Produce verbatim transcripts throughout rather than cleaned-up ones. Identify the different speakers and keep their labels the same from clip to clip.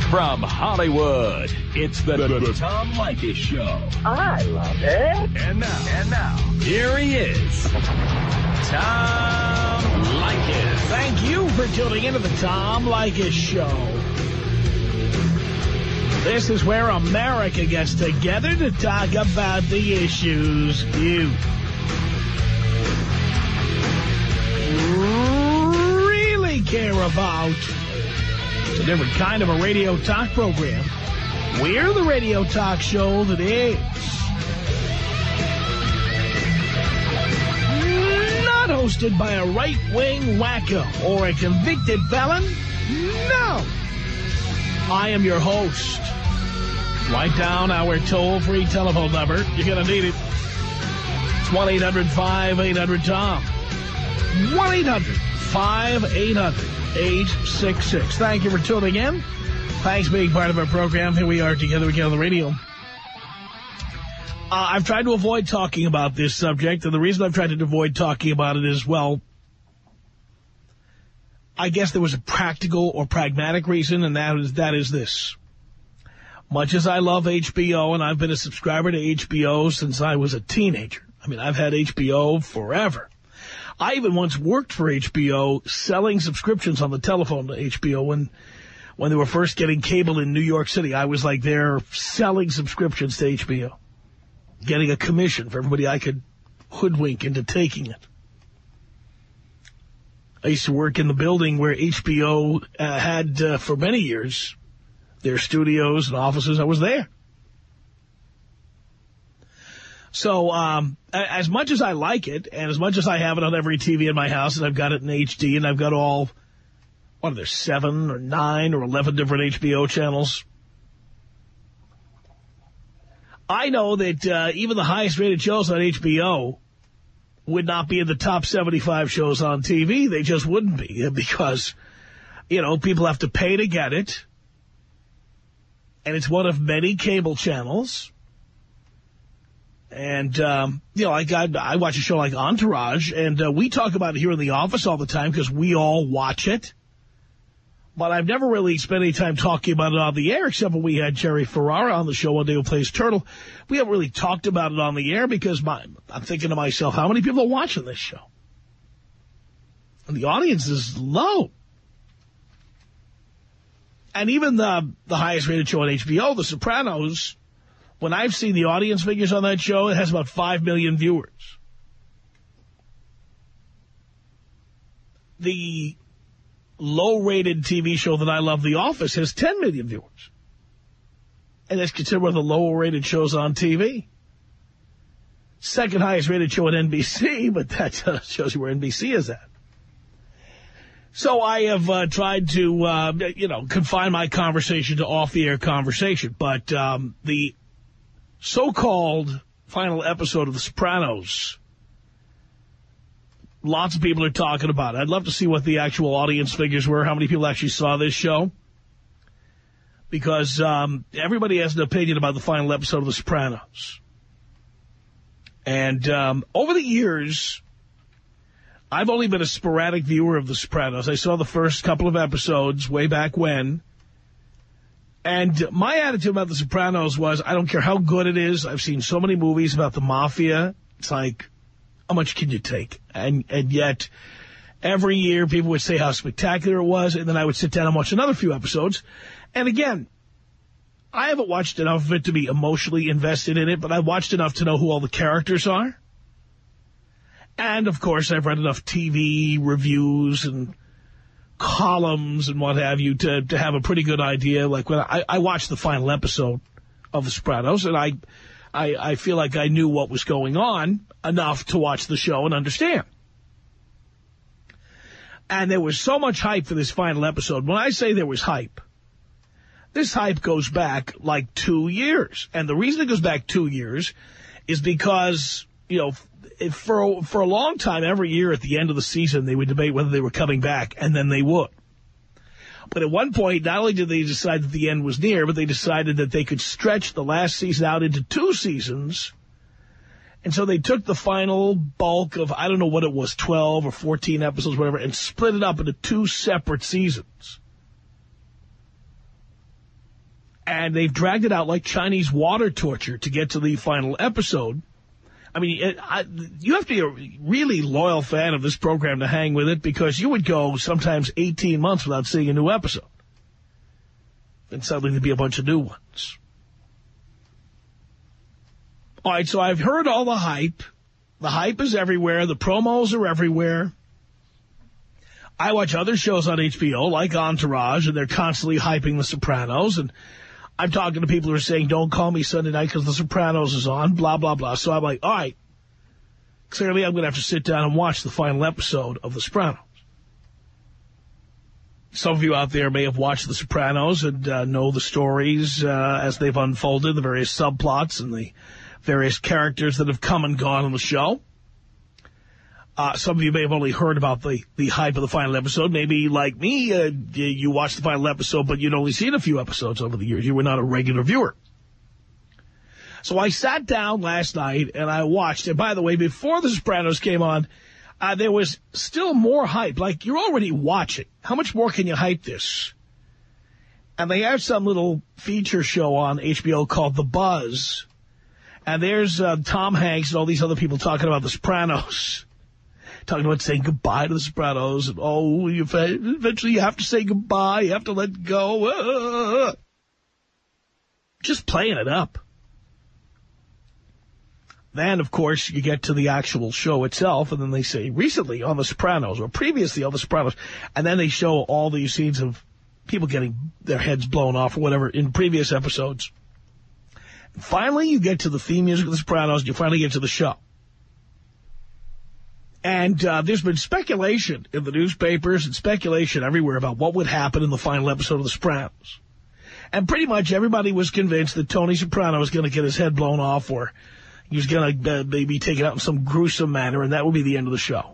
Speaker 1: From Hollywood, it's the, the, the Tom Leykis Show.
Speaker 2: I love it.
Speaker 1: And now, and now, here he is, Tom Leykis.
Speaker 3: Thank you for tuning into the Tom Leykis Show. This is where America gets together to talk about the issues you really care about. It's a different kind of a radio talk program. We're the radio talk show that is not hosted by a right-wing wacko or a convicted felon. No. I am your host. Write down our toll-free telephone number. You're going to need it. It's one eight hundred five eight hundred Tom. one eight hundred five eight hundred eight six six. Thank you for tuning in. Thanks for being part of our program. Here we are together again on the radio. Uh, I've tried to avoid talking about this subject, and the reason I've tried to avoid talking about it is, well, I guess there was a practical or pragmatic reason, and that is, that is this. Much as I love H B O, and I've been a subscriber to H B O since I was a teenager. I mean, I've had H B O forever. I even once worked for H B O selling subscriptions on the telephone to H B O when when they were first getting cable in New York City. I was like there selling subscriptions to H B O, getting a commission for everybody I could hoodwink into taking it. I used to work in the building where H B O uh, had, uh, for many years, their studios and offices. I was there. So um, as much as I like it, and as much as I have it on every T V in my house, and I've got it in H D, and I've got all, what are there, seven or nine or eleven different H B O channels, I know that uh, even the highest-rated shows on H B O would not be in the top seventy-five shows on T V. They just wouldn't be, because, you know, people have to pay to get it, and it's one of many cable channels. And, um, you know, like I, I watch a show like Entourage, and uh, we talk about it here in the office all the time because we all watch it. But I've never really spent any time talking about it on the air, except when we had Jerry Ferrara on the show one day who plays Turtle. We haven't really talked about it on the air because my, I'm thinking to myself, how many people are watching this show? And the audience is low. And even the, the highest-rated show on H B O, The Sopranos, when I've seen the audience figures on that show, it has about five million viewers. The low-rated T V show that I love, The Office, has ten million viewers. And that's considered one of the lower-rated shows on T V. Second highest-rated show at N B C, but that uh, shows you where N B C is at. So I have uh, tried to, uh, you know, confine my conversation to off-the-air conversation. But um, the so-called final episode of The Sopranos, lots of people are talking about it. I'd love to see what the actual audience figures were, how many people actually saw this show. Because um, everybody has an opinion about the final episode of The Sopranos. And um, over the years, I've only been a sporadic viewer of The Sopranos. I saw the first couple of episodes way back when. And my attitude about The Sopranos was, I don't care how good it is. I've seen so many movies about the mafia. It's like, how much can you take? And and yet, every year people would say how spectacular it was, and then I would sit down and watch another few episodes. And again, I haven't watched enough of it to be emotionally invested in it, but I've watched enough to know who all the characters are. And, of course, I've read enough T V reviews and columns and what have you to, to have a pretty good idea. Like, when I, I watched the final episode of The Sopranos, and I, I, I feel like I knew what was going on enough to watch the show and understand. And there was so much hype for this final episode. When I say there was hype, this hype goes back like two years. And the reason it goes back two years is because, you know, if for, for a long time, every year at the end of the season, they would debate whether they were coming back, and then they would. But at one point, not only did they decide that the end was near, but they decided that they could stretch the last season out into two seasons. And so they took the final bulk of, I don't know what it was, twelve or fourteen episodes, whatever, and split it up into two separate seasons. And they've dragged it out like Chinese water torture to get to the final episode. I mean, it, I, you have to be a really loyal fan of this program to hang with it, because you would go sometimes eighteen months without seeing a new episode. And suddenly there'd be a bunch of new ones. All right, so I've heard all the hype. The hype is everywhere. The promos are everywhere. I watch other shows on H B O, like Entourage, and they're constantly hyping The Sopranos. And I'm talking to people who are saying, don't call me Sunday night because The Sopranos is on, blah, blah, blah. So I'm like, all right, clearly I'm going to have to sit down and watch the final episode of The Sopranos. Some of you out there may have watched The Sopranos and uh, know the stories uh, as they've unfolded, the various subplots and the various characters that have come and gone on the show. Uh, some of you may have only heard about the, the hype of the final episode. Maybe, like me, uh, you watched the final episode, but you'd only seen a few episodes over the years. You were not a regular viewer. So I sat down last night and I watched. And by the way, before The Sopranos came on, uh, there was still more hype. Like, you're already watching. How much more can you hype this? And they have some little feature show on H B O called The Buzz. And there's uh, Tom Hanks and all these other people talking about The Sopranos. Talking about saying goodbye to The Sopranos. And, oh, you, eventually you have to say goodbye. You have to let go. Uh, just playing it up. Then, of course, you get to the actual show itself, and then they say, recently on The Sopranos, or previously on The Sopranos, and then they show all these scenes of people getting their heads blown off or whatever in previous episodes. And finally, you get to the theme music of The Sopranos, and you finally get to the show. And uh, there's been speculation in the newspapers and speculation everywhere about what would happen in the final episode of The Sopranos. And pretty much everybody was convinced that Tony Soprano was going to get his head blown off, or he was going to uh, maybe take it out in some gruesome manner, and that would be the end of the show.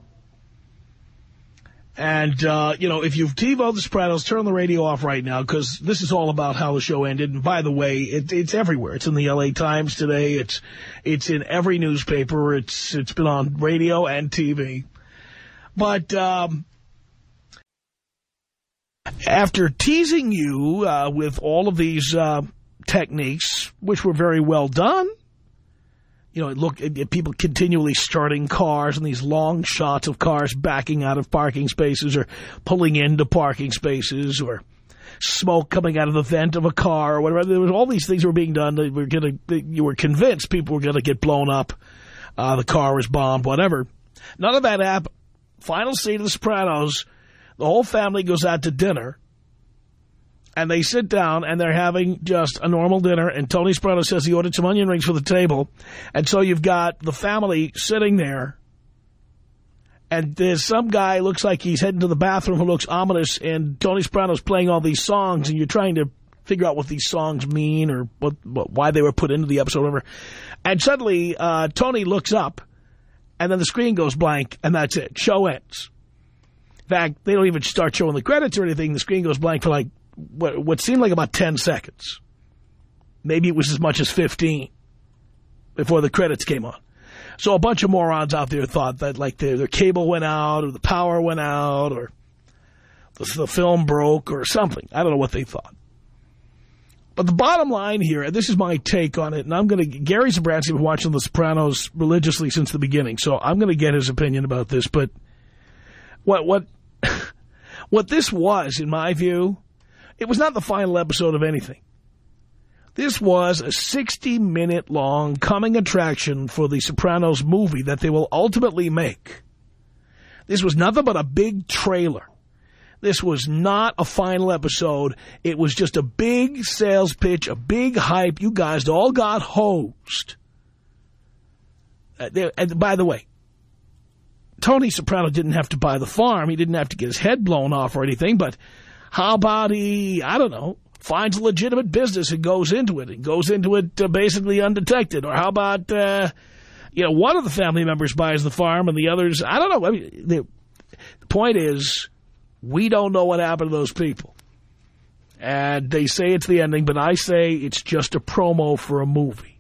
Speaker 3: And, uh, you know, if you've TiVoed The Sopranos, turn the radio off right now, because this is all about how the show ended. And by the way, it, it's everywhere. It's in the L A Times today. It's it's in every newspaper. It's It's been on radio and T V. But um, after teasing you uh, with all of these uh, techniques, which were very well done, you know, look at people continually starting cars and these long shots of cars backing out of parking spaces or pulling into parking spaces, or smoke coming out of the vent of a car or whatever. There was all these things were being done. They were going to, you were convinced people were going to get blown up. Uh, the car was bombed, whatever. None of that happened. Final scene of The Sopranos, the whole family goes out to dinner. And they sit down, and they're having just a normal dinner, and Tony Soprano says he ordered some onion rings for the table. And so you've got the family sitting there, and there's some guy looks like he's heading to the bathroom who looks ominous, and Tony Soprano's playing all these songs, and you're trying to figure out what these songs mean or what, what why they were put into the episode or whatever. And suddenly uh, Tony looks up, and then the screen goes blank, and that's it. Show ends. In fact, they don't even start showing the credits or anything. The screen goes blank for like What, what seemed like about ten seconds. Maybe it was as much as fifteen before the credits came on. So a bunch of morons out there thought that like their, their cable went out, or the power went out, or the, the film broke or something. I don't know what they thought. But the bottom line here, and this is my take on it, and I'm going to, Gary Zabransky has been watching The Sopranos religiously since the beginning, so I'm going to get his opinion about this. But what, what, what this was, in my view, it was not the final episode of anything. This was a sixty-minute long coming attraction for the Sopranos movie that they will ultimately make. This was nothing but a big trailer. This was not a final episode. It was just a big sales pitch, a big hype. You guys all got hosed. Uh, there, and by the way, Tony Soprano didn't have to buy the farm. He didn't have to get his head blown off or anything, but how about he, I don't know, finds a legitimate business and goes into it, and goes into it uh, basically undetected? Or how about, uh, you know, one of the family members buys the farm and the others, I don't know. I mean, the, the point is, we don't know what happened to those people. And they say it's the ending, but I say it's just a promo for a movie.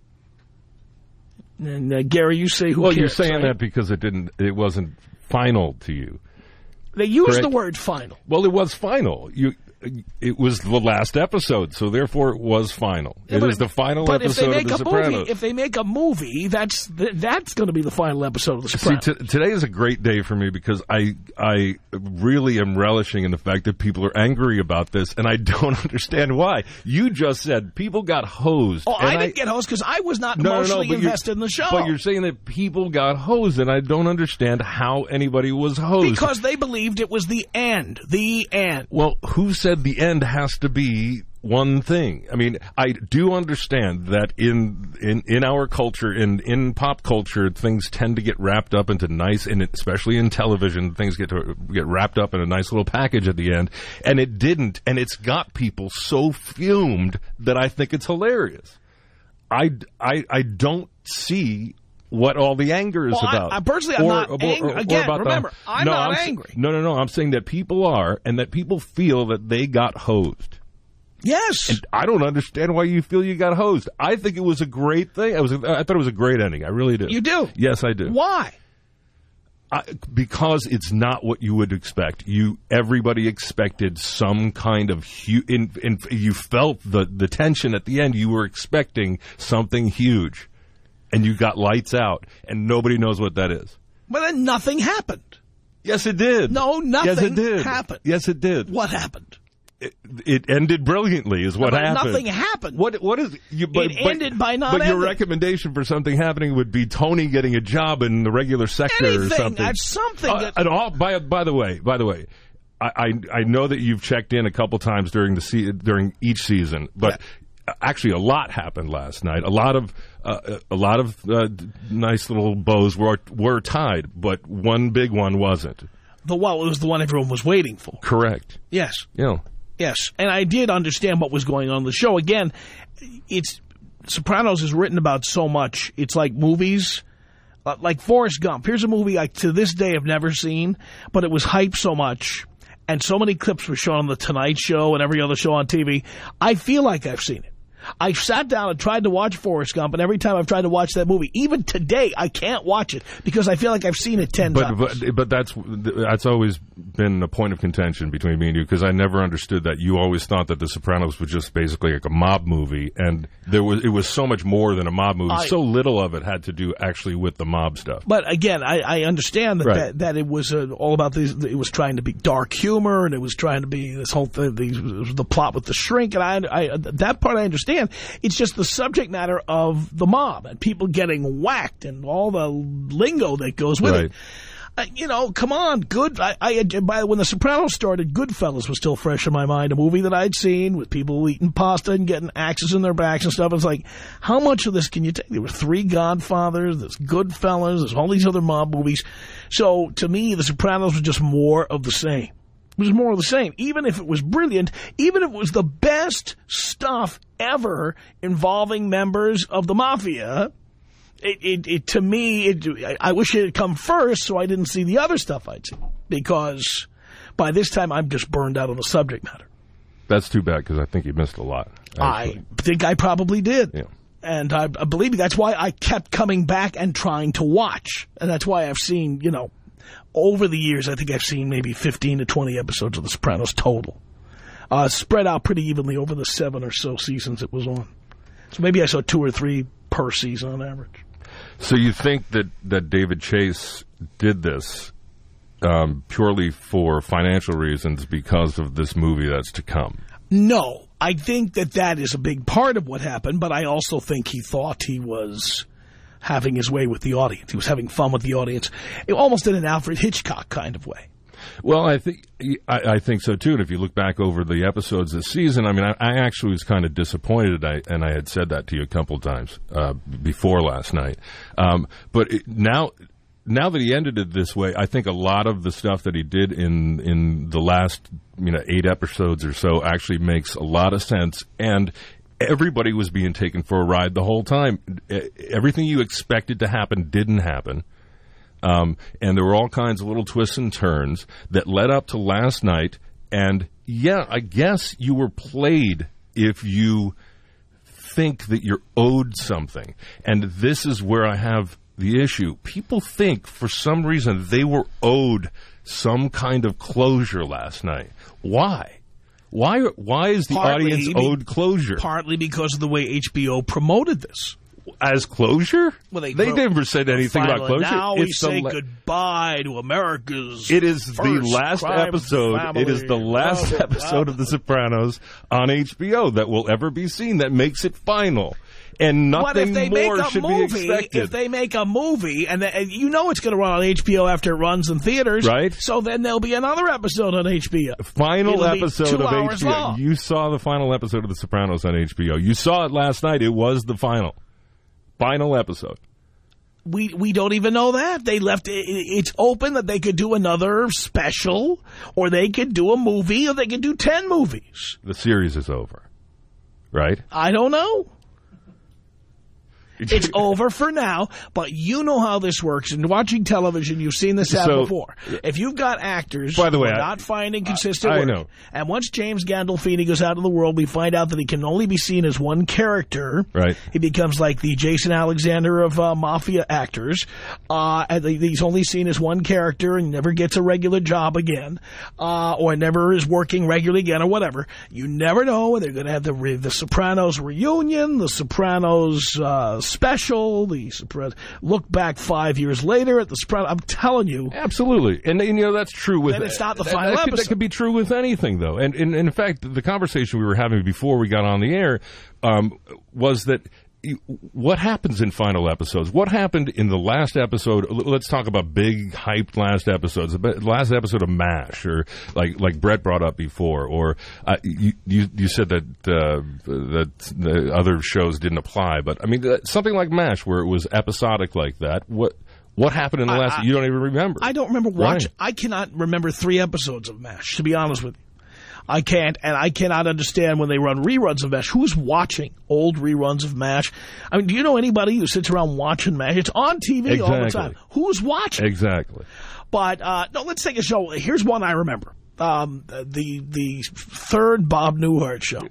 Speaker 3: And uh, Gary, you say who
Speaker 4: well,
Speaker 3: cares?
Speaker 4: Well, you're saying
Speaker 3: right?
Speaker 4: that because it didn't, it wasn't final to you.
Speaker 3: They used
Speaker 4: Correct.
Speaker 3: the word final.
Speaker 4: Well, it was final. You it was the last episode, so therefore it was final.
Speaker 3: Yeah,
Speaker 4: it is the final
Speaker 3: but
Speaker 4: episode
Speaker 3: if they make
Speaker 4: of The
Speaker 3: a
Speaker 4: Sopranos.
Speaker 3: movie, if they make a movie, that's that's going to be the final episode of The Sopranos.
Speaker 4: See, t- today is a great day for me because I I really am relishing in the fact that people are angry about this, and I don't understand why. You just said people got hosed.
Speaker 3: Oh, I
Speaker 4: and
Speaker 3: didn't get hosed because I was not
Speaker 4: No, no, no,
Speaker 3: emotionally
Speaker 4: but you're-
Speaker 3: invested in the show.
Speaker 4: But you're saying that people got hosed, and I don't understand how anybody was hosed.
Speaker 3: Because they believed it was the end. The end.
Speaker 4: Well, who said the end has to be one thing? I mean, I do understand that in in, in our culture, in, in pop culture, things tend to get wrapped up into nice, and especially in television, things get to get wrapped up in a nice little package at the end. And it didn't, and it's got people so fumed that I think it's hilarious. I, I, I don't see what all the anger is
Speaker 3: Well, I-
Speaker 4: about.
Speaker 3: I personally, I'm not angry. Again,
Speaker 4: about the-
Speaker 3: remember, I'm
Speaker 4: no,
Speaker 3: not
Speaker 4: I'm,
Speaker 3: angry.
Speaker 4: No, no, no. I'm saying that people are, and that people feel that they got hosed.
Speaker 3: Yes.
Speaker 4: And I don't understand why you feel you got hosed. I think it was a great thing. I was, I thought it was a great ending. I really did.
Speaker 3: You do?
Speaker 4: Yes, I do.
Speaker 3: Why?
Speaker 4: I, because it's not what you would expect. You, everybody expected some kind of huge. In, in, you felt the the tension at the end. You were expecting something huge, and you got lights out, and nobody knows what that is.
Speaker 3: But then nothing happened.
Speaker 4: Yes, it did.
Speaker 3: No, nothing
Speaker 4: yes, it did.
Speaker 3: happened.
Speaker 4: Yes, it did.
Speaker 3: What happened?
Speaker 4: It, it ended brilliantly, is what
Speaker 3: But
Speaker 4: happened.
Speaker 3: nothing happened.
Speaker 4: What what is you? But,
Speaker 3: It ended by not
Speaker 4: But your
Speaker 3: ending.
Speaker 4: recommendation for something happening would be Tony getting a job in the regular sector
Speaker 3: Anything.
Speaker 4: or something.
Speaker 3: That's something.
Speaker 4: Uh,
Speaker 3: that,
Speaker 4: and all, by by the way, by the way, I, I I know that you've checked in a couple times during the se- during each season, but
Speaker 3: Yeah.
Speaker 4: actually a lot happened last night. A lot of uh, a lot of uh, nice little bows were were tied, but one big one wasn't.
Speaker 3: the well, it was the one everyone was waiting for.
Speaker 4: Correct.
Speaker 3: Yes.
Speaker 4: You know.
Speaker 3: Yes, and I did understand what was going on in the show. Again, it's Sopranos is written about so much. It's like movies, uh, like Forrest Gump. Here's a movie I, to this day, I've never seen, but it was hyped so much, and so many clips were shown on The Tonight Show and every other show on T V. I feel like I've seen it. I sat down and tried to watch Forrest Gump, and every time I've tried to watch that movie, even today, I can't watch it because I feel like I've seen it ten
Speaker 4: But,
Speaker 3: times.
Speaker 4: but but that's that's always been a point of contention between me and you, because I never understood that. You always thought that The Sopranos was just basically like a mob movie, and there was it was so much more than a mob movie.
Speaker 3: I-
Speaker 4: so little of it had to do actually with the mob stuff.
Speaker 3: But again, I, I understand that,
Speaker 4: Right.
Speaker 3: that that it was uh, all about these. It was trying to be dark humor, and it was trying to be this whole thing. These, the plot with the shrink, and I, I that part I understand. It's just the subject matter of the mob and people getting whacked and all the lingo that goes with
Speaker 4: Right.
Speaker 3: it. Uh, you know, come on, good. I, I by when The Sopranos started, Goodfellas was still fresh in my mind. A movie that I'd seen with people eating pasta and getting axes in their backs and stuff. It's like, how much of this can you take? There were three Godfathers, there's Goodfellas, there's all these other mob movies. So to me, The Sopranos was just more of the same. It was more of the same. Even if it was brilliant, even if it was the best stuff ever involving members of the mafia, it, it, it to me, it, I, I wish it had come first so I didn't see the other stuff I'd seen. Because by this time, I'm just burned out on the subject matter.
Speaker 4: That's too bad, because I think you missed a lot. Actually.
Speaker 3: I think I probably did.
Speaker 4: Yeah.
Speaker 3: And I, I believe me, that's why I kept coming back and trying to watch. And that's why I've seen, you know, over the years, I think I've seen maybe fifteen to twenty episodes of The Sopranos total. Uh, spread out pretty evenly over the seven or so seasons it was on. So maybe I saw two or three per season on average.
Speaker 4: So you think that, that David Chase did this um, purely for financial reasons because of this movie that's to come?
Speaker 3: No, I think that that is a big part of what happened, but I also think he thought he was having his way with the audience. He was having fun with the audience, almost in an Alfred Hitchcock kind of way.
Speaker 4: Well, I think I, I think so too. And if you look back over the episodes this season, I mean, I, I actually was kind of disappointed. I, and I had said that to you a couple of times uh, before last night. Um, but it, now, now that he ended it this way, I think a lot of the stuff that he did in in the last you know eight episodes or so actually makes a lot of sense. And everybody was being taken for a ride the whole time. Everything you expected to happen didn't happen. Um, and there were all kinds of little twists and turns that led up to last night. And, yeah, I guess you were played if you think that you're owed something. And this is where I have the issue. People think, for some reason, they were owed some kind of closure last night. Why? Why Why is the
Speaker 3: Partly
Speaker 4: audience
Speaker 3: be-
Speaker 4: owed closure?
Speaker 3: Partly because of the way H B O promoted this.
Speaker 4: As closure?
Speaker 3: Well, they,
Speaker 4: they never said anything about closure.
Speaker 3: Now we
Speaker 4: it's
Speaker 3: say
Speaker 4: the,
Speaker 3: goodbye to America's
Speaker 4: It is the
Speaker 3: first
Speaker 4: last
Speaker 3: crime
Speaker 4: episode.
Speaker 3: family.
Speaker 4: It is the last
Speaker 3: Blah, blah,
Speaker 4: episode
Speaker 3: blah.
Speaker 4: of The Sopranos on H B O that will ever be seen that makes it final. And
Speaker 3: What if
Speaker 4: nothing
Speaker 3: they make
Speaker 4: more
Speaker 3: a
Speaker 4: should
Speaker 3: movie?
Speaker 4: be expected.
Speaker 3: If they make a movie, and, they, and you know it's going to run on H B O after it runs in theaters,
Speaker 4: right?
Speaker 3: So then there'll be another episode on H B O.
Speaker 4: Final
Speaker 3: It'll
Speaker 4: episode
Speaker 3: be two
Speaker 4: of
Speaker 3: hours
Speaker 4: H B O.
Speaker 3: long.
Speaker 4: You saw the final episode of The Sopranos on H B O. You saw it last night. It was the final, final episode.
Speaker 3: We we don't even know that. They left it, it's open that they could do another special, or they could do a movie, or they could do ten movies.
Speaker 4: The series is over, right?
Speaker 3: I don't know. It's over for now, but you know how this works. And watching television, you've seen this happen
Speaker 4: So,
Speaker 3: before. If you've got actors
Speaker 4: by the way,
Speaker 3: who are
Speaker 4: I-
Speaker 3: not finding consistent
Speaker 4: I
Speaker 3: work,
Speaker 4: know.
Speaker 3: and once James Gandolfini goes out in the world, we find out that he can only be seen as one character.
Speaker 4: Right.
Speaker 3: He becomes like the Jason Alexander of uh, mafia actors. Uh, and he's only seen as one character and never gets a regular job again, uh, or never is working regularly again, or whatever. You never know when they're going to have the re the Sopranos reunion, the Sopranos uh, special, the Sopranos look back five years later at the Sopranos. I'm telling you,
Speaker 4: Absolutely, and, and you know that's true with.
Speaker 3: Then it's not the
Speaker 4: that,
Speaker 3: final
Speaker 4: that could,
Speaker 3: episode.
Speaker 4: that could be true with anything, though. And, and, and in fact, the conversation we were having before we got on the air um, was that. You, what happens in final episodes? What happened in the last episode? Let's talk about big, hyped last episodes. The last episode of MASH, or like like Brett brought up before, or uh, you, you you said that uh, that the other shows didn't apply, but I mean something like MASH, where it was episodic like that. What what happened in the
Speaker 3: I,
Speaker 4: last?
Speaker 3: I,
Speaker 4: you don't even remember.
Speaker 3: I don't remember watching.
Speaker 4: Right.
Speaker 3: I cannot remember three episodes of MASH, to be honest with you. I can't, and I cannot understand when they run reruns of MASH. Who's watching old reruns of MASH? I mean, do you know anybody who sits around watching MASH? It's on T V
Speaker 4: Exactly.
Speaker 3: all the time. Who's watching?
Speaker 4: Exactly.
Speaker 3: But, uh, no, let's take a show. Here's one I remember. Um, the, the third Bob Newhart show.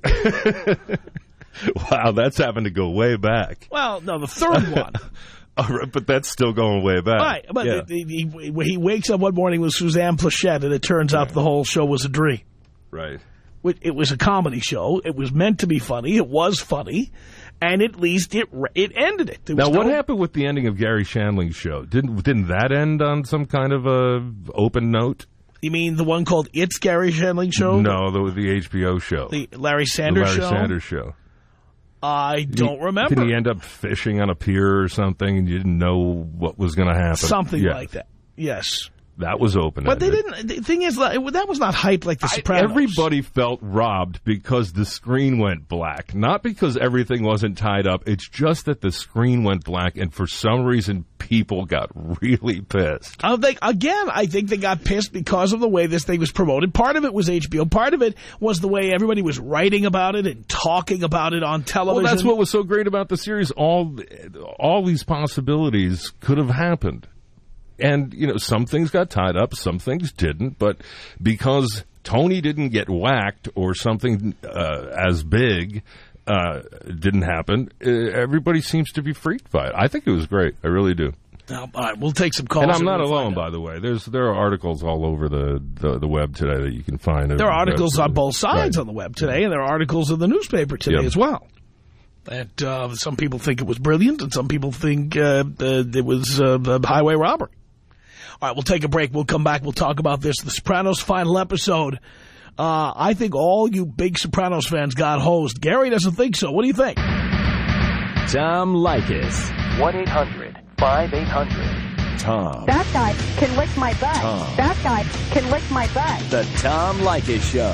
Speaker 4: Wow, that's having to go way back.
Speaker 3: Well, no, the third one.
Speaker 4: All right, but that's still going way back.
Speaker 3: Right, but
Speaker 4: yeah.
Speaker 3: the, the, he, he wakes up one morning with Suzanne Plachette, and it turns out the whole show was a dream.
Speaker 4: Right.
Speaker 3: It was a comedy show. It was meant to be funny. It was funny. And at least it it ended it. There was
Speaker 4: Now, what
Speaker 3: no,
Speaker 4: happened with the ending of Gary Shandling's show? Didn't didn't that end on some kind of a open note?
Speaker 3: You mean the one called It's Gary Shandling Show?
Speaker 4: No, the the H B O show,
Speaker 3: The Larry Sanders
Speaker 4: the Larry
Speaker 3: Show?
Speaker 4: Sanders show.
Speaker 3: I don't
Speaker 4: He-
Speaker 3: remember.
Speaker 4: Didn't he end up fishing on a pier or something, and you didn't know what was going to happen?
Speaker 3: Something
Speaker 4: Yeah,
Speaker 3: like that. Yes.
Speaker 4: That was open.
Speaker 3: But they didn't. The thing is, like, that was not hype like The Sopranos.
Speaker 4: Everybody felt robbed because the screen went black. Not because everything wasn't tied up. It's just that the screen went black, and for some reason, people got really pissed.
Speaker 3: I think, again, I think they got pissed because of the way this thing was promoted. Part of it was H B O. Part of it was the way everybody was writing about it and talking about it on television.
Speaker 4: Well, that's what was so great about the series. All, all these possibilities could have happened. And, you know, some things got tied up, some things didn't. But because Tony didn't get whacked or something uh, as big uh, didn't happen, uh, everybody seems to be freaked by it. I think it was great. I really do.
Speaker 3: Now, all right, we'll take some calls.
Speaker 4: And I'm not
Speaker 3: we'll
Speaker 4: alone,
Speaker 3: find out.
Speaker 4: by the way. There's There are articles all over the, the, the web today that you can find.
Speaker 3: There are articles
Speaker 4: uh,
Speaker 3: on both sides
Speaker 4: right.
Speaker 3: on the web today, and there are articles in the newspaper today
Speaker 4: Yep.
Speaker 3: as well. That uh, some people think it was brilliant, and some people think uh, uh, it was uh, a highway robbery. All right, we'll take a break. We'll come back. We'll talk about this. The Sopranos final episode. Uh, I think all you big Sopranos fans got hosed. Gary doesn't think so. What do you think?
Speaker 1: Tom Leykis.
Speaker 2: one eight hundred five eight hundred
Speaker 1: Tom.
Speaker 5: That guy can lick my butt.
Speaker 1: Tom.
Speaker 5: That guy can lick my butt.
Speaker 1: The Tom Leykis Show.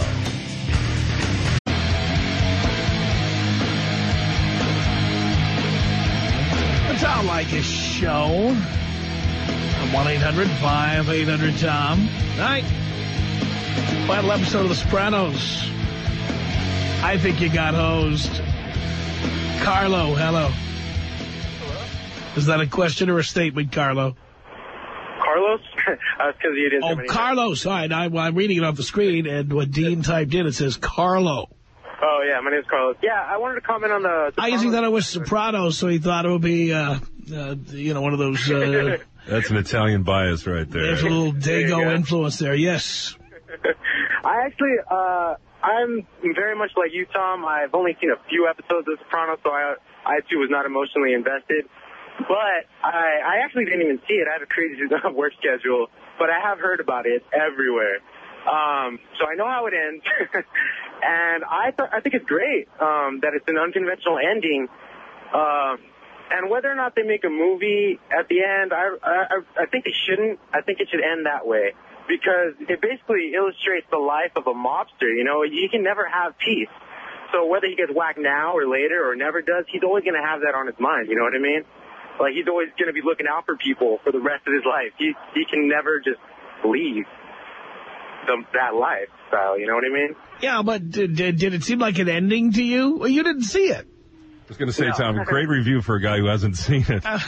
Speaker 3: The Tom Leykis Show. one eight hundred five eight hundred Tom. All right. Final episode of The Sopranos. I think you got hosed. Carlo, hello. Hello? Is that a question or a statement, Carlo?
Speaker 6: Carlos? uh, because you didn't.
Speaker 3: Oh, Carlos. All right, I, I'm reading it off the screen, and what Dean typed in, it says Carlo.
Speaker 6: Oh, yeah, my name's Carlos. Yeah, I wanted to comment on the... the
Speaker 3: I guess he thought it was Sopranos, so he thought it would be, uh, uh, you know, one of those... Uh,
Speaker 4: That's an Italian bias right there.
Speaker 3: there's a little
Speaker 6: There you
Speaker 3: Dago
Speaker 6: go.
Speaker 3: influence there. Yes.
Speaker 6: I actually, uh, I, I'm very much like you, Tom. I've only seen a few episodes of Sopranos, so I, I too was not emotionally invested. But I, I actually didn't even see it. I have a crazy work schedule, but I have heard about it everywhere. Um, so I know how it ends, and I th- I think it's great um, that it's an unconventional ending. Uh, and whether or not they make a movie at the end, I, I I think they shouldn't. I think it should end that way because it basically illustrates the life of a mobster. You know, you can never have peace. So whether he gets whacked now or later or never does, he's always going to have that on his mind. You know what I mean? Like, he's always going to be looking out for people for the rest of his life. He he can never just leave the, that lifestyle, you know what I mean?
Speaker 3: Yeah, but did, did, did it seem like an ending to you? Well, you didn't see it.
Speaker 4: I was going to say,
Speaker 6: No.
Speaker 4: Tom, great review for a guy who hasn't seen it.
Speaker 6: I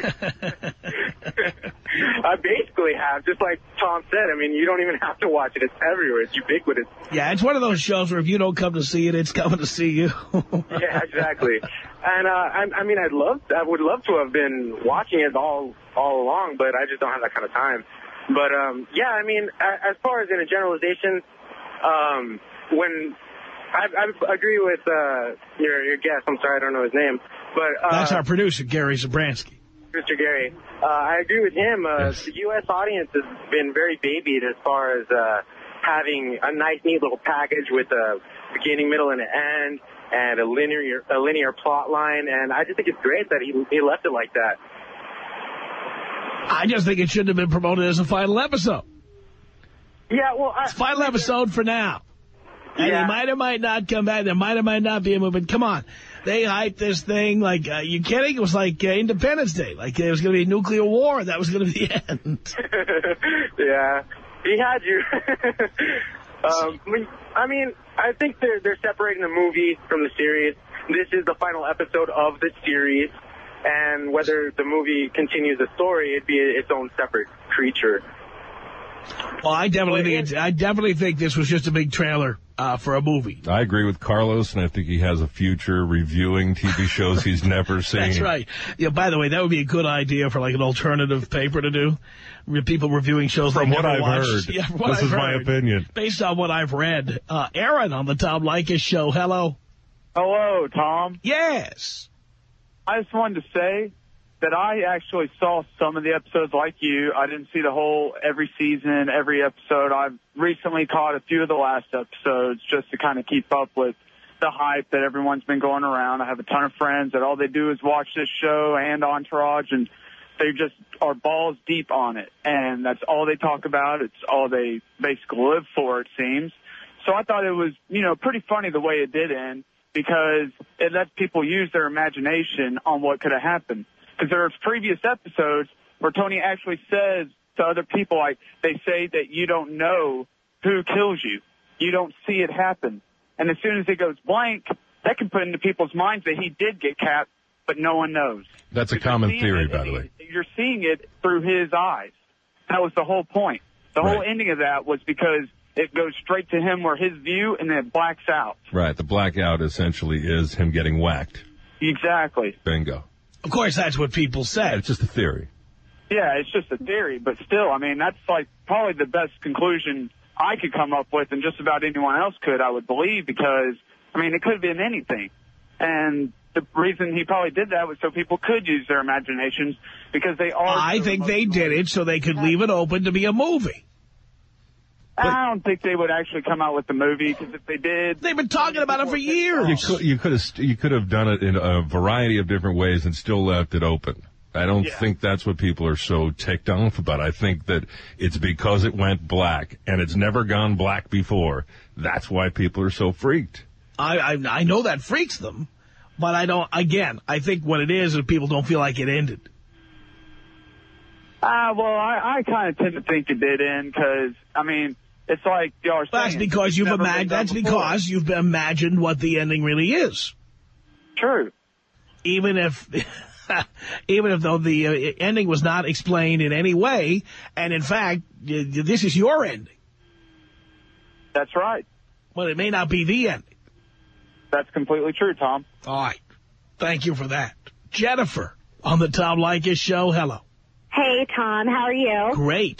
Speaker 6: basically have, just like Tom said. I mean, you don't even have to watch it. It's everywhere. It's ubiquitous.
Speaker 3: Yeah, it's one of those shows where if you don't come to see it, it's coming to see you.
Speaker 6: Yeah, exactly. And, uh, I, I mean, I'd love, I would love to have been watching it all, all along, but I just don't have that kind of time. But, um, yeah, I mean, as far as in a generalization, um, when I, I agree with, uh, your, your guest, I'm sorry, I don't know his name, but, uh,
Speaker 3: That's our producer, Gary Zabransky.
Speaker 6: Mister Gary, uh, I agree with him. Uh,
Speaker 4: Yes.
Speaker 6: The U S audience has been very babied as far as, uh, having a nice, neat little package with a beginning, middle, and an end, and a linear, a linear plot line, and I just think it's great that he, he left it like that.
Speaker 3: I just think it shouldn't have been promoted as a final episode.
Speaker 6: Yeah, well, I,
Speaker 3: It's final episode for now. And
Speaker 6: Yeah.
Speaker 3: he might or might not come back. There might or might not be a movie. But come on. They hyped this thing like, uh, you kidding? It was like uh, Independence Day. Like there was going to be a nuclear war, and that was going to be the end.
Speaker 6: yeah, he had you. um, I mean- I mean, I think they're they're separating the movie from the series. This is the final episode of the series, and whether the movie continues the story, it'd be its own separate creature.
Speaker 3: Well, I definitely think it's, I definitely think this was just a big trailer uh, for a movie.
Speaker 4: I agree with Carlos, and I think he has a future reviewing T V shows he's never seen.
Speaker 3: That's right. Yeah. By the way, that would be a good idea for like an alternative paper to do. Re- People reviewing shows
Speaker 4: From
Speaker 3: they
Speaker 4: what
Speaker 3: never
Speaker 4: I've
Speaker 3: watched.
Speaker 4: heard.
Speaker 3: Yeah, from what
Speaker 4: This
Speaker 3: I've
Speaker 4: is my
Speaker 3: heard.
Speaker 4: opinion.
Speaker 3: Based on what I've read. Uh, Aaron on the Tom Leykis show. Hello.
Speaker 7: Hello, Tom.
Speaker 3: Yes.
Speaker 7: I just wanted to say that I actually saw some of the episodes like you. I didn't see the whole every season, every episode. I've recently caught a few of the last episodes just to kind of keep up with the hype that everyone's been going around. I have a ton of friends that all they do is watch this show and Entourage, and they just are balls deep on it. And that's all they talk about. It's all they basically live for, it seems. So I thought it was, you know, pretty funny the way it did end, because it lets people use their imagination on what could have happened. Because there's previous episodes where Tony actually says to other people, like, they say that you don't know who kills you. You don't see it happen. And as soon as it goes blank, that can put into people's minds that he did get capped, but no one knows.
Speaker 4: That's a
Speaker 7: Because you're
Speaker 4: common
Speaker 7: seeing
Speaker 4: theory,
Speaker 7: it,
Speaker 4: by the way.
Speaker 7: You're seeing it through his eyes. That was the whole point. The whole
Speaker 4: Right.
Speaker 7: ending of that was because it goes straight to him where his view, and then it blacks out.
Speaker 4: Right. The blackout essentially is him getting whacked.
Speaker 7: Exactly.
Speaker 4: Bingo.
Speaker 3: Of course, that's what people said.
Speaker 4: It's just a theory.
Speaker 7: Yeah, it's just a theory, but still, I mean, that's like probably the best conclusion I could come up with, and just about anyone else could, I would believe, because, I mean, it could have been anything. And the reason he probably did that was so people could use their imaginations, because they are...
Speaker 3: I
Speaker 7: so
Speaker 3: think they
Speaker 7: emotional.
Speaker 3: did it so they could leave it open to be a movie.
Speaker 7: I don't think they would actually come out with the movie, because if they did...
Speaker 3: They've been talking about it for
Speaker 4: You
Speaker 3: years.
Speaker 4: could, you could have you could have done it in a variety of different ways and still left it open. I don't
Speaker 7: Yeah.
Speaker 4: think that's what people are so ticked off about. I think that it's because it went black and it's never gone black before. That's why people are so freaked.
Speaker 3: I, I I know that freaks them, but I don't. Again, I think what it is is people don't feel like it ended.
Speaker 7: Ah, well, I, I kind of tend to think it did end, because, I mean, it's like y'all are saying.
Speaker 3: That's because you've
Speaker 7: it's never been
Speaker 3: imagined.
Speaker 7: done
Speaker 3: That's
Speaker 7: before.
Speaker 3: because you've imagined what the ending really is.
Speaker 7: True.
Speaker 3: Even if, even if though the uh, ending was not explained in any way, and in fact, y- y- this is your ending.
Speaker 7: That's right.
Speaker 3: Well, it may not be the ending.
Speaker 7: That's completely true, Tom.
Speaker 3: All right. Thank you for that. Jennifer on the Tom Leykis show. Hello.
Speaker 5: Hey, Tom, how are you?
Speaker 3: Great.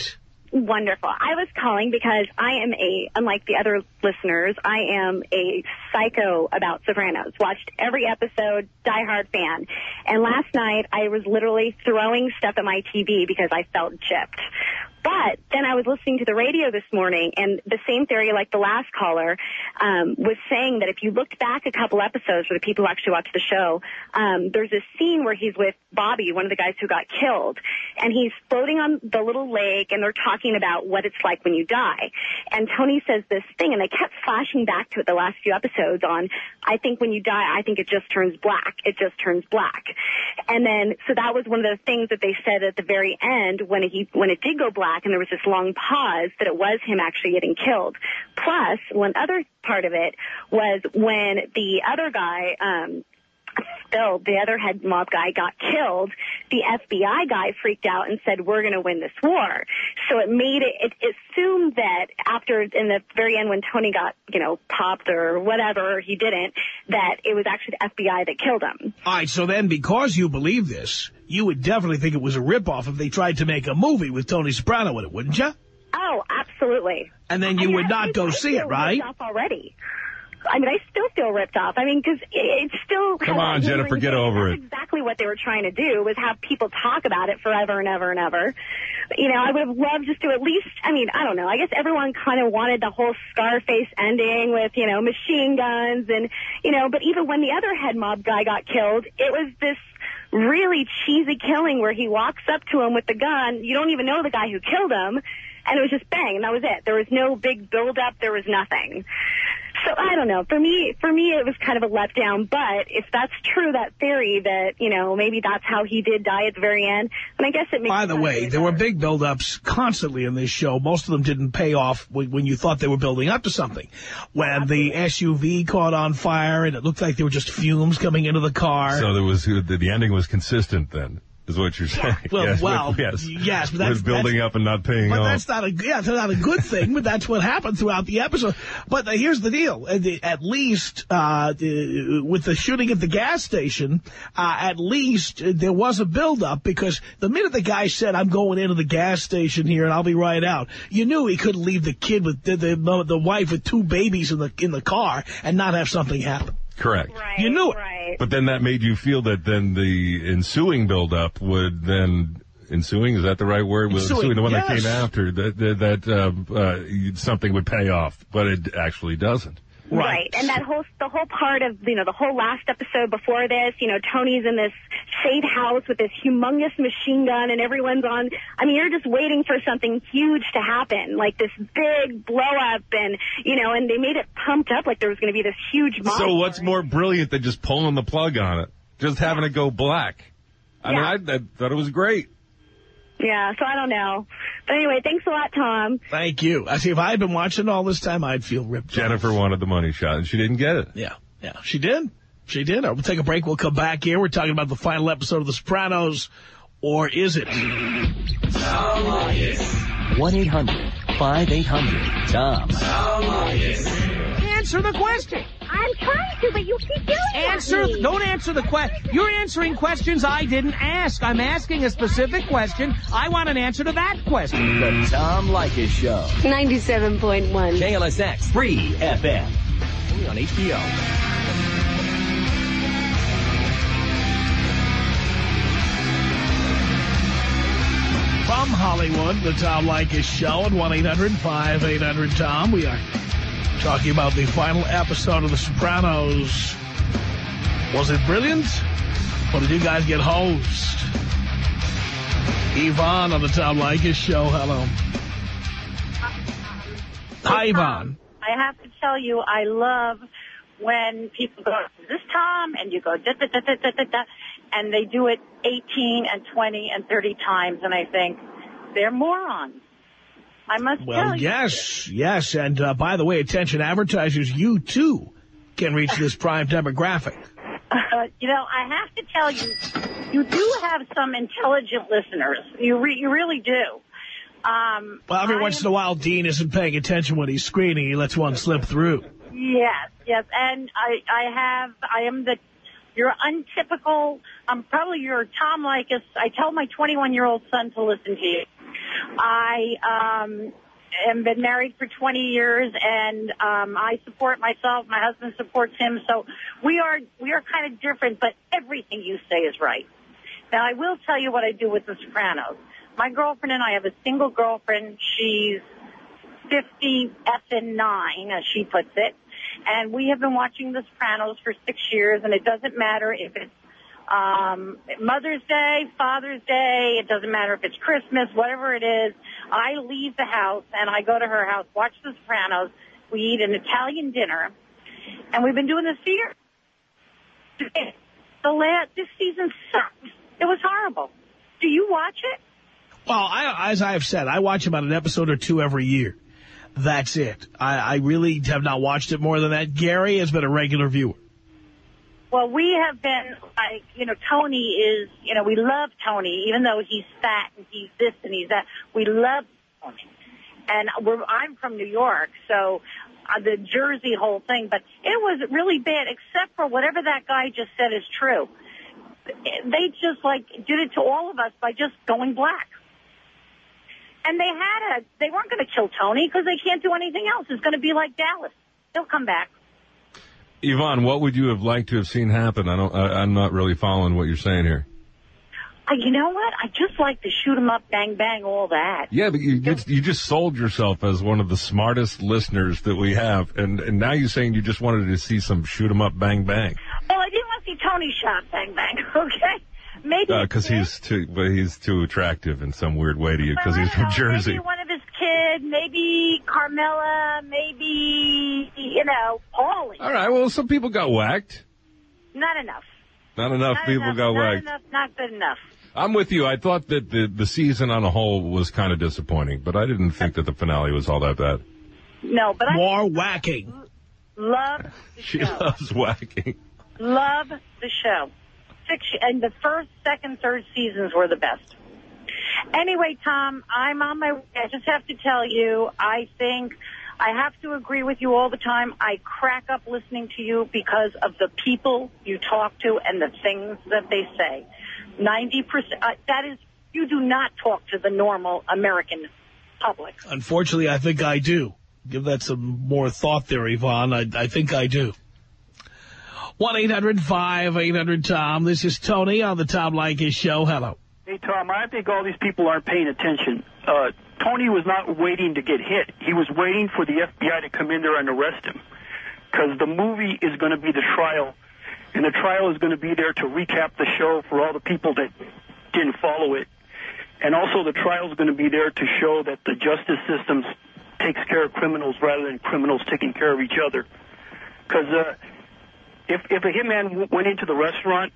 Speaker 5: Wonderful. I was calling because I am a, unlike the other listeners, I am a psycho about Sopranos. Watched every episode, diehard fan. And last night I was literally throwing stuff at my T V because I felt gypped. But then I was listening to the radio this morning, and the same theory like the last caller um, was saying that if you looked back a couple episodes for the people who actually watch the show, um, there's this scene where he's with Bobby, one of the guys who got killed, and he's floating on the little lake, and they're talking about what it's like when you die. And Tony says this thing, and they kept flashing back to it the last few episodes on, I think when you die, I think it just turns black. It just turns black. And then, so that was one of the things that they said at the very end when he when it did go black, and there was this long pause, that it was him actually getting killed. Plus, one other part of it was when the other guy, um, Phil, the other head mob guy, got killed, the F B I guy freaked out and said, we're going to win this war. So it made it, it assumed that after, in the very end when Tony got, you know, popped or whatever, he didn't, that it was actually the F B I that killed him.
Speaker 3: All right, so then because you believe this, you would definitely think it was a ripoff if they tried to make a movie with Tony Soprano in it, wouldn't you?
Speaker 5: Oh, absolutely.
Speaker 3: And then you
Speaker 5: I mean,
Speaker 3: would not
Speaker 5: I,
Speaker 3: go
Speaker 5: I
Speaker 3: see it, right?
Speaker 5: Ripped off already. I mean, I still feel ripped off. I mean, because it's still...
Speaker 4: Come on, Jennifer, get over it.
Speaker 5: That's exactly what they were trying to do, was have people talk about it forever and ever and ever. You know, I would have loved just to at least, I mean, I don't know. I guess everyone kind of wanted the whole Scarface ending with, you know, machine guns and, you know, but even when the other head mob guy got killed, it was this really cheesy killing where he walks up to him with the gun. You don't even know the guy who killed him. And it was just bang, and that was it. There was no big build-up. There was nothing. So I don't know. For me, for me, it was kind of a letdown. But if that's true, that theory that, you know, maybe that's how he did die at the very end, and I guess it makes
Speaker 3: By the way, there were big build-ups constantly in this show. Most of them didn't pay off when you thought they were building up to something. When the S U V caught on fire and it looked like there were just fumes coming into the car.
Speaker 4: So there was the, the ending was consistent then. Is what you're saying?
Speaker 3: Well,
Speaker 4: yes,
Speaker 3: well,
Speaker 4: with, yes,
Speaker 3: yes, but that's
Speaker 4: with building
Speaker 3: that's,
Speaker 4: up and not paying
Speaker 3: but
Speaker 4: off.
Speaker 3: But that's not a yeah, that's not a good thing. But that's what happened throughout the episode. But uh, here's the deal: at least uh, with the shooting at the gas station, uh, at least there was a build-up, because the minute the guy said, "I'm going into the gas station here and I'll be right out," you knew he couldn't leave the kid with the the, the wife with two babies in the in the car and not have something happen.
Speaker 4: Correct.
Speaker 5: Right,
Speaker 3: you knew it.
Speaker 5: Right.
Speaker 4: But then that made you feel that then the ensuing buildup would then, ensuing, is that the right word?
Speaker 3: Ensuing,
Speaker 4: ensuing the one
Speaker 3: yes.
Speaker 4: that came after, that, that, that uh, uh, something would pay off, but it actually doesn't.
Speaker 3: Right.
Speaker 5: Right. And that whole, the whole part of, you know, the whole last episode before this, you know, Tony's in this safe house with this humongous machine gun and everyone's on, I mean, you're just waiting for something huge to happen, like this big blow up and, you know, and they made it pumped up like there was going to be this huge monster.
Speaker 4: So what's more brilliant than just pulling the plug on it? Just having it go black. I
Speaker 5: Yeah.
Speaker 4: mean, I, I thought it was great.
Speaker 5: Yeah, so I don't know. But anyway, thanks a lot, Tom.
Speaker 3: Thank you. I see, if I had been watching all this time, I'd feel ripped
Speaker 4: Jennifer
Speaker 3: off.
Speaker 4: wanted the money shot, and she didn't get it.
Speaker 3: Yeah, yeah, she did. She did. We'll take a break. We'll come back here. We're talking about the final episode of The Sopranos. Or is it?
Speaker 2: one eight hundred five eight hundred Tom.
Speaker 8: Answer the question.
Speaker 5: I'm trying to, but you keep doing
Speaker 8: Answer. Don't answer the question. You're answering questions I didn't ask. I'm asking a specific question. I want an answer to that question.
Speaker 2: The Tom Leykis Show.
Speaker 9: ninety-seven point one.
Speaker 2: K L S X Free F M. Only on H B O.
Speaker 3: From Hollywood, the Tom Leykis Show at one eight hundred five eight hundred Tom. We are talking about the final episode of The Sopranos. Was it brilliant? Or did you guys get hosed? Yvonne on the Tom Leykis Show. Hello. Hi, Yvonne.
Speaker 10: I have to tell you, I love when people go, is this Tom? And you go, da, da, da, da, da, da, da, and they do it eighteen and twenty and thirty times, and I think, they're morons. I must
Speaker 3: Well,
Speaker 10: tell you.
Speaker 3: yes, yes. And uh, by the way, attention advertisers, you too can reach this prime demographic.
Speaker 10: Uh, you know, I have to tell you, you do have some intelligent listeners. You re- you really do. Um,
Speaker 3: Well, every
Speaker 10: I
Speaker 3: once
Speaker 10: am-
Speaker 3: in a while, Dean isn't paying attention when he's screening. He lets one slip through.
Speaker 10: Yes, yes, and I, I have, I am the, you're untypical, I'm probably your Tom Leykis. I tell my twenty-one-year-old son to listen to you. I um, am been married for twenty years, and um, I support myself. My husband supports him, so we are we are kind of different. But everything you say is right. Now, I will tell you what I do with The Sopranos. My girlfriend and I have a single girlfriend. She's fifty effing nine, as she puts it. And we have been watching The Sopranos for six years, and it doesn't matter if it's um, Mother's Day, Father's Day, it doesn't matter if it's Christmas, whatever it is. I leave the house, and I go to her house, watch The Sopranos. We eat an Italian dinner, and we've been doing this for years. The last, this season sucked. It was horrible. Do you watch it?
Speaker 3: Well, I, as I have said, I watch about an episode or two every year. That's it. I, I really have not watched it more than that. Gary has been a regular viewer.
Speaker 10: Well, we have been, like, you know, Tony is, you know, we love Tony, even though he's fat and he's this and he's that. We love Tony. And we're, I'm from New York, so uh, the Jersey whole thing, but it was really bad, except for whatever that guy just said is true. They just, like, did it to all of us by just going black. And they had a, they weren't going to kill Tony because they can't do anything else. It's going to be like Dallas. He'll come back.
Speaker 4: Yvonne, what would you have liked to have seen happen? I don't, I, I'm not really following what you're saying here.
Speaker 10: Uh, you know what? I just like to shoot 'em up, bang, bang, all that.
Speaker 4: Yeah, but you just, you just sold yourself as one of the smartest listeners that we have. And, and now you're saying you just wanted to see some shoot 'em up, bang, bang.
Speaker 10: Well, I didn't want to see Tony shot, bang, bang, okay? Maybe
Speaker 4: because uh, he's too, but he's too attractive in some weird way to you because he's from Jersey.
Speaker 10: Maybe one of his kids, maybe Carmela, maybe you know Paulie.
Speaker 4: All right, well, some people got whacked.
Speaker 10: Not enough.
Speaker 4: Not enough
Speaker 10: not
Speaker 4: people
Speaker 10: enough,
Speaker 4: got
Speaker 10: not
Speaker 4: whacked.
Speaker 10: Enough, not good enough.
Speaker 4: I'm with you. I thought that the the season on a whole was kind of disappointing, but I didn't think that the finale was all that bad.
Speaker 10: No, but
Speaker 3: more
Speaker 10: I
Speaker 3: whacking.
Speaker 10: Love the
Speaker 4: she
Speaker 10: show.
Speaker 4: loves whacking.
Speaker 10: Love the show. And the first, second, third seasons were the best. Anyway, Tom, I'm on my way. I just have to tell you, I think I have to agree with you all the time. I crack up listening to you because of the people you talk to and the things that they say. ninety percent, uh, that is, you do not talk to the normal American public.
Speaker 3: Unfortunately, I think I do. Give that some more thought there, Yvonne. I, I think I do. one eight hundred five eight hundred Tom. This is Tony on the Tom Leykis Show. Hello.
Speaker 11: Hey, Tom, I think all these people aren't paying attention. Uh, Tony was not waiting to get hit. He was waiting for the F B I to come in there and arrest him. Because the movie is going to be the trial, and the trial is going to be there to recap the show for all the people that didn't follow it. And also the trial is going to be there to show that the justice system takes care of criminals rather than criminals taking care of each other. Because... Uh, If if a hitman went into the restaurant,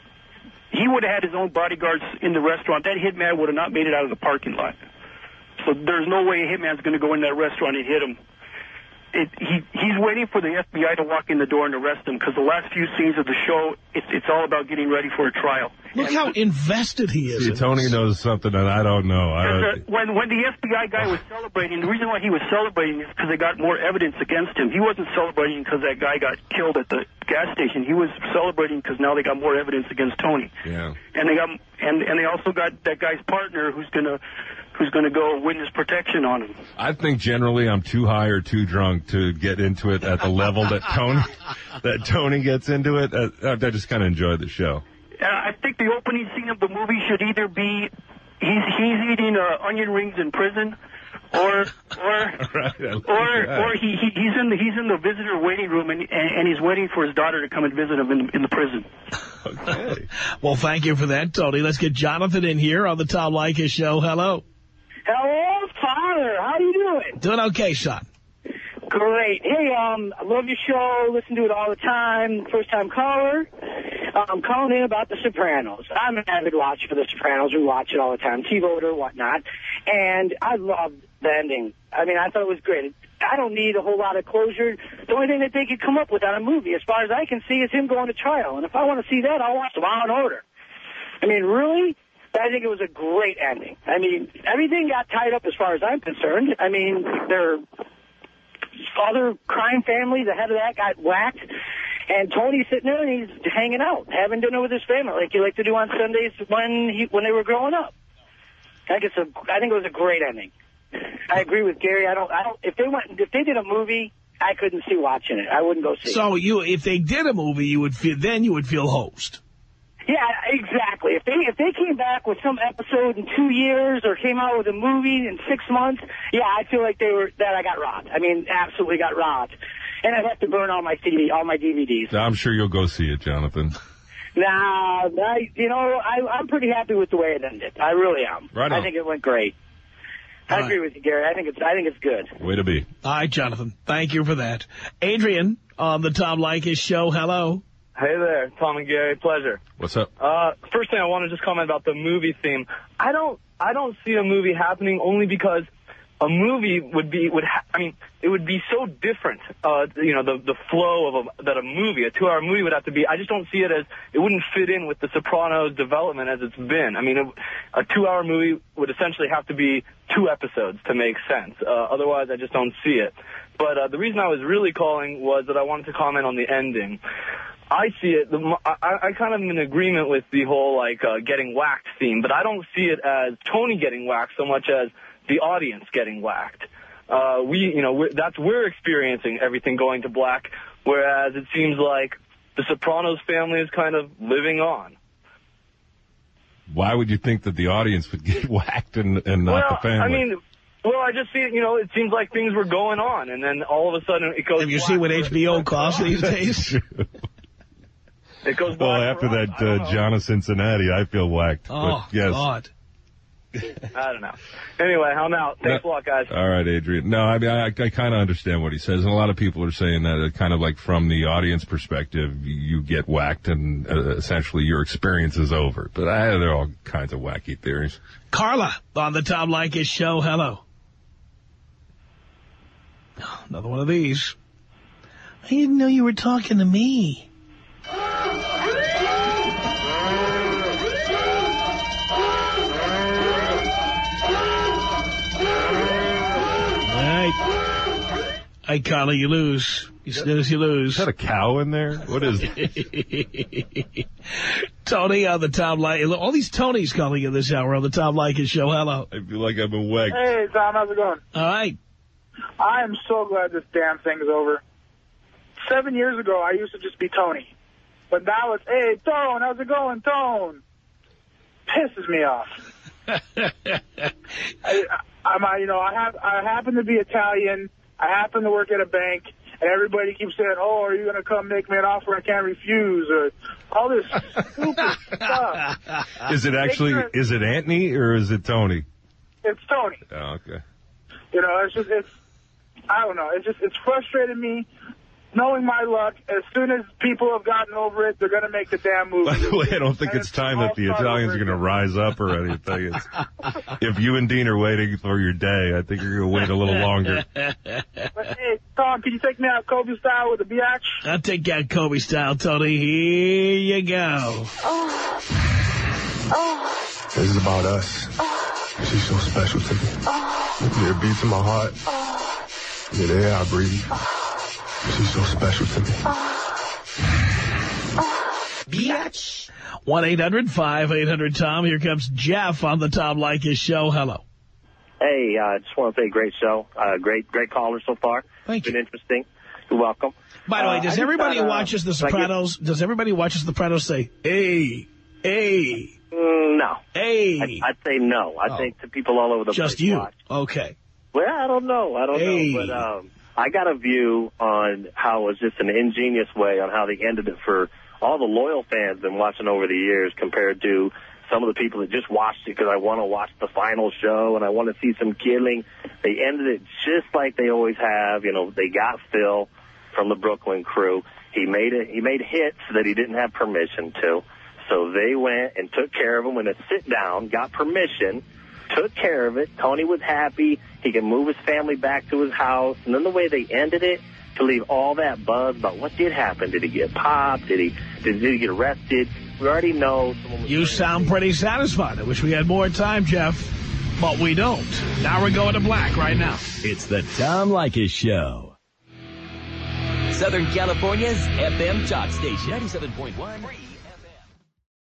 Speaker 11: he would have had his own bodyguards in the restaurant. That hitman would have not made it out of the parking lot. So there's no way a hitman's going to go in that restaurant and hit him. It, he he's waiting for the F B I to walk in the door and arrest him because the last few scenes of the show, it's it's all about getting ready for a trial.
Speaker 3: Look and, how invested he is.
Speaker 4: See, Tony knows something that I don't know. I don't...
Speaker 11: Uh, when when the F B I guy was celebrating, the reason why he was celebrating is because they got more evidence against him. He wasn't celebrating because that guy got killed at the gas station. He was celebrating because now they got more evidence against Tony.
Speaker 4: Yeah.
Speaker 11: And they got and and they also got that guy's partner who's gonna. who's going to go witness protection on him.
Speaker 4: I think generally I'm too high or too drunk to get into it at the level that Tony that Tony gets into it. I, I just kind of enjoy the show.
Speaker 11: Uh, I think the opening scene of the movie should either be he's he's eating uh, onion rings in prison, or or
Speaker 4: right,
Speaker 11: or or he, he he's in the he's in the visitor waiting room and and he's waiting for his daughter to come and visit him in, in the prison.
Speaker 4: Okay.
Speaker 3: Well, thank you for that, Tony. Let's get Jonathan in here on the Tom Leykis Show. Hello.
Speaker 12: Hello, Father. How you doing?
Speaker 3: Doing okay, son.
Speaker 12: Great. Hey, um, I love your show. Listen to it all the time. First time caller. I'm calling in about The Sopranos. I'm an avid watcher for The Sopranos. We watch it all the time. T-voter, whatnot. And I loved the ending. I mean, I thought it was great. I don't need a whole lot of closure. The only thing that they could come up with on a movie, as far as I can see, is him going to trial. And if I want to see that, I'll watch Law and Order. I mean, really? I think it was a great ending. I mean, everything got tied up as far as I'm concerned. I mean, their other crime family, the head of that got whacked. And Tony's sitting there and he's hanging out, having dinner with his family like he liked to do on Sundays when he when they were growing up. I think it's a. I think it was a great ending. I agree with Gary. I don't. I don't. If they went, if they did a movie, I couldn't see watching it. I wouldn't go see
Speaker 3: so
Speaker 12: it. So
Speaker 3: you, if they did a movie, you would feel. Then you would feel hosed.
Speaker 12: Yeah, exactly. If they if they came back with some episode in two years or came out with a movie in six months, yeah, I feel like they were that I got robbed. I mean, absolutely got robbed. And I'd have to burn all my C D, all my D V Ds.
Speaker 4: I'm sure you'll go see it, Jonathan.
Speaker 12: Nah, I, you know, I, I'm pretty happy with the way it ended. I really am.
Speaker 4: Right
Speaker 12: I
Speaker 4: on.
Speaker 12: think it went great. I
Speaker 3: All
Speaker 12: agree
Speaker 3: right.
Speaker 12: with you, Gary. I think it's I think it's good.
Speaker 4: Way to be.
Speaker 3: All right, Jonathan. Thank you for that. Adrian on the Tom Leykis show. Hello.
Speaker 13: Hey there, Tom and Gary. Pleasure.
Speaker 4: What's up?
Speaker 13: Uh, first thing I want to just comment about the movie theme. I don't, I don't see a movie happening only because a movie would be, would ha I mean, it would be so different. Uh, you know, the the flow of a, that a movie, a two-hour movie would have to be. I just don't see it as it wouldn't fit in with the Sopranos development as it's been. I mean, it, a two-hour movie would essentially have to be two episodes to make sense. Uh, otherwise, I just don't see it. But uh, the reason I was really calling was that I wanted to comment on the ending. I see it, the, I, I kind of am in agreement with the whole, like, uh, getting whacked theme, but I don't see it as Tony getting whacked so much as the audience getting whacked. Uh, we, you know, we're, that's, we're experiencing everything going to black, whereas it seems like the Sopranos family is kind of living on.
Speaker 4: Why would you think that the audience would get whacked and, and not
Speaker 13: well,
Speaker 4: the family?
Speaker 13: I mean, well, I just see it, you know, it seems like things were going on, and then all of a sudden it goes
Speaker 3: Have you
Speaker 13: black.
Speaker 3: seen what H B O costs these days?
Speaker 13: It goes
Speaker 4: well,
Speaker 13: black
Speaker 4: after
Speaker 13: and
Speaker 4: that uh, John of Cincinnati, I feel whacked.
Speaker 3: Oh,
Speaker 4: but yes.
Speaker 3: God.
Speaker 13: I don't know. Anyway, I'm out. Thanks a lot, guys.
Speaker 4: All right, Adrian. No, I mean, I, I kind of understand what he says, and a lot of people are saying that uh, kind of like from the audience perspective, you get whacked and uh, essentially your experience is over. But I, there are all kinds of wacky theories.
Speaker 3: Carla on the Tom Leykis show. Hello. Oh, another one of these. I didn't know you were talking to me. Hey, Carla, you lose. You snooze, you lose.
Speaker 4: Is that a cow in there? What is it?
Speaker 3: Tony on the Tom Leykis. All these Tonys calling in this hour on the Tom Leykis show. Hello.
Speaker 4: I feel like I've been whacked.
Speaker 14: Hey, Tom, how's it going?
Speaker 3: All right.
Speaker 14: I am so glad this damn thing's over. Seven years ago, I used to just be Tony. But now it's, hey, Tone, how's it going, Tone? Pisses me off. I, I'm, you know, I have, I happen to be Italian. I happen to work at a bank, and everybody keeps saying, oh, are you going to come make me an offer I can't refuse, or all this stupid stuff.
Speaker 4: Is it actually, Ignorant. Is it Anthony or is it Tony?
Speaker 14: It's Tony.
Speaker 4: Oh, okay.
Speaker 14: You know, it's just, it's, I don't know, it's just, it's frustrated me. Knowing my luck, as soon as people have gotten over it, they're going to make the damn movie.
Speaker 4: By the way, I don't think
Speaker 14: and
Speaker 4: it's time that the Italians are going to
Speaker 14: again.
Speaker 4: rise up or anything. It's, if you and Dean are waiting for your day, I think you're going to wait a little longer.
Speaker 14: But, hey, Tom, can you take me out Kobe style with a biatch?
Speaker 3: I'll take you out Kobe style, Tony. Here you go.
Speaker 15: Oh. Oh.
Speaker 16: This is about us. Oh. She's so special to me. Oh. Yeah, it beats in my heart. Oh. Yeah, the air I breathe. Oh. She's so special to me.
Speaker 3: Biatch. one eight hundred five eight hundred Tom. Here comes Jeff on the Tom Leykis show. Hello.
Speaker 17: Hey, I uh, just want to say great show. Uh, great, great caller so far.
Speaker 3: Thank
Speaker 17: you.
Speaker 3: you.
Speaker 17: Been interesting. You're welcome.
Speaker 3: By the way,
Speaker 17: uh,
Speaker 3: does
Speaker 17: I
Speaker 3: everybody
Speaker 17: thought,
Speaker 3: who
Speaker 17: uh,
Speaker 3: watches The
Speaker 17: like
Speaker 3: Sopranos,
Speaker 17: it,
Speaker 3: does everybody who watches The Sopranos say, hey, hey?
Speaker 17: Mm, no.
Speaker 3: Hey.
Speaker 17: I'd, I'd say no. I
Speaker 3: Oh.
Speaker 17: think to people all over the
Speaker 3: Just
Speaker 17: place
Speaker 3: you.
Speaker 17: watch.
Speaker 3: Okay.
Speaker 17: Well, I don't know. I don't
Speaker 3: Hey.
Speaker 17: know. But um, I got a view on how it was just an ingenious way on how they ended it for all the loyal fans been watching over the years compared to some of the people that just watched it because I want to watch the final show and I want to see some killing. They ended it just like they always have. You know, they got Phil from the Brooklyn crew. He made it. He made hits that he didn't have permission to. So they went and took care of him in a sit down, got permission, took care of it. Tony was happy. He could move his family back to his house. And then the way they ended it, to leave all that buzz about what did happen. Did he get popped? Did he, did, did he get arrested? We already know.
Speaker 3: You sound pretty satisfied. I wish we had more time, Jeff. But we don't. Now we're going to black right now.
Speaker 2: It's the Tom Leykis Show. Southern California's F M Talk Station. ninety-seven point one.